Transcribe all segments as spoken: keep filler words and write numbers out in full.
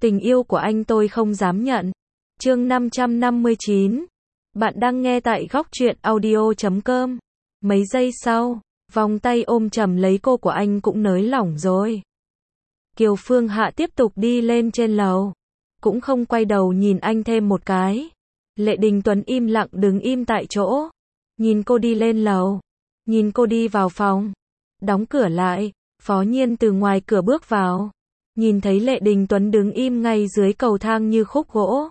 Tình yêu của anh tôi không dám nhận. Chương năm trăm năm mươi chín. Bạn đang nghe tại góc truyện audio chấm com. Mấy giây sau, vòng tay ôm chầm lấy cô của anh cũng nới lỏng rồi. Kiều Phương Hạ tiếp tục đi lên trên lầu, cũng không quay đầu nhìn anh thêm một cái. Lệ Đình Tuấn im lặng đứng im tại chỗ, nhìn cô đi lên lầu, nhìn cô đi vào phòng, đóng cửa lại. Phó Nhiên từ ngoài cửa bước vào, nhìn thấy Lệ Đình Tuấn đứng im ngay dưới cầu thang như khúc gỗ,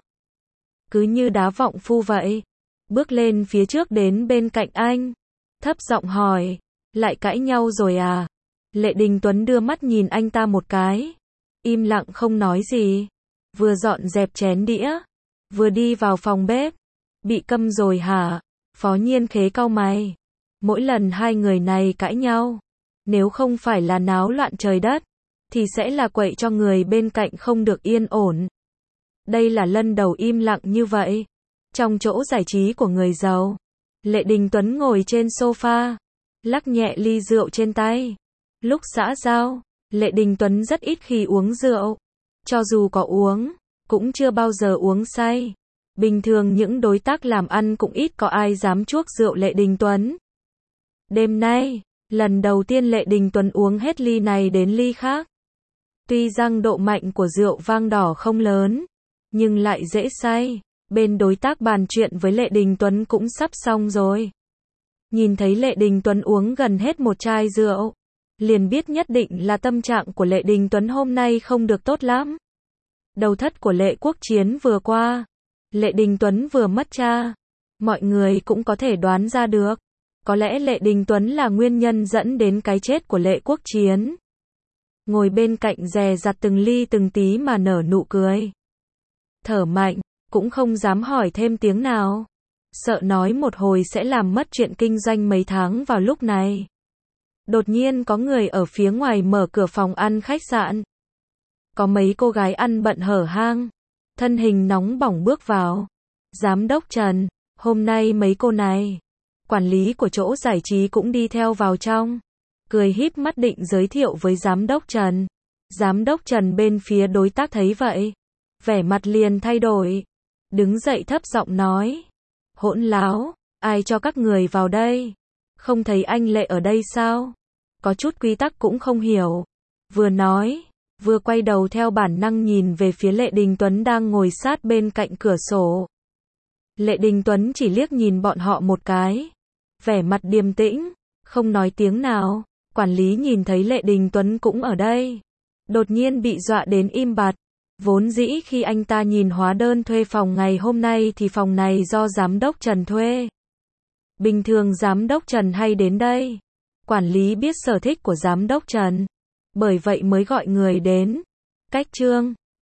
cứ như đá vọng phu vậy, bước lên phía trước đến bên cạnh anh, thấp giọng hỏi, lại cãi nhau rồi à? Lệ Đình Tuấn đưa mắt nhìn anh ta một cái, im lặng không nói gì, vừa dọn dẹp chén đĩa, vừa đi vào phòng bếp. Bị câm rồi hả? Phó Nhiên khế cau mày. Mỗi lần hai người này cãi nhau, nếu không phải là náo loạn trời đất, thì sẽ là quậy cho người bên cạnh không được yên ổn. Đây là lần đầu im lặng như vậy. Trong chỗ giải trí của người giàu, Lệ Đình Tuấn ngồi trên sofa, lắc nhẹ ly rượu trên tay. Lúc xã giao, Lệ Đình Tuấn rất ít khi uống rượu. Cho dù có uống, cũng chưa bao giờ uống say. Bình thường những đối tác làm ăn cũng ít có ai dám chuốc rượu Lệ Đình Tuấn. Đêm nay, lần đầu tiên Lệ Đình Tuấn uống hết ly này đến ly khác. Tuy rằng độ mạnh của rượu vang đỏ không lớn, nhưng lại dễ say. Bên đối tác bàn chuyện với Lệ Đình Tuấn cũng sắp xong rồi. Nhìn thấy Lệ Đình Tuấn uống gần hết một chai rượu, liền biết nhất định là tâm trạng của Lệ Đình Tuấn hôm nay không được tốt lắm. Đầu thất của Lệ Quốc Chiến vừa qua, Lệ Đình Tuấn vừa mất cha. Mọi người cũng có thể đoán ra được, có lẽ Lệ Đình Tuấn là nguyên nhân dẫn đến cái chết của Lệ Quốc Chiến. Ngồi bên cạnh dè dặt từng ly từng tí mà nở nụ cười. Thở mạnh, cũng không dám hỏi thêm tiếng nào. Sợ nói một hồi sẽ làm mất chuyện kinh doanh mấy tháng vào lúc này. Đột nhiên có người ở phía ngoài mở cửa phòng ăn khách sạn. Có mấy cô gái ăn bận hở hang, thân hình nóng bỏng bước vào. Giám đốc Trần, hôm nay mấy cô này, quản lý của chỗ giải trí cũng đi theo vào trong. Cười híp mắt định giới thiệu với giám đốc Trần. Giám đốc Trần bên phía đối tác thấy vậy, vẻ mặt liền thay đổi. Đứng dậy thấp giọng nói, hỗn láo, ai cho các người vào đây? Không thấy anh Lệ ở đây sao? Có chút quy tắc cũng không hiểu. Vừa nói, vừa quay đầu theo bản năng nhìn về phía Lệ Đình Tuấn đang ngồi sát bên cạnh cửa sổ. Lệ Đình Tuấn chỉ liếc nhìn bọn họ một cái, vẻ mặt điềm tĩnh, không nói tiếng nào. Quản lý nhìn thấy Lệ Đình Tuấn cũng ở đây, đột nhiên bị dọa đến im bặt. Vốn dĩ khi anh ta nhìn hóa đơn thuê phòng ngày hôm nay thì phòng này do giám đốc Trần thuê. Bình thường giám đốc Trần hay đến đây. Quản lý biết sở thích của giám đốc Trần, bởi vậy mới gọi người đến. Cách Trương,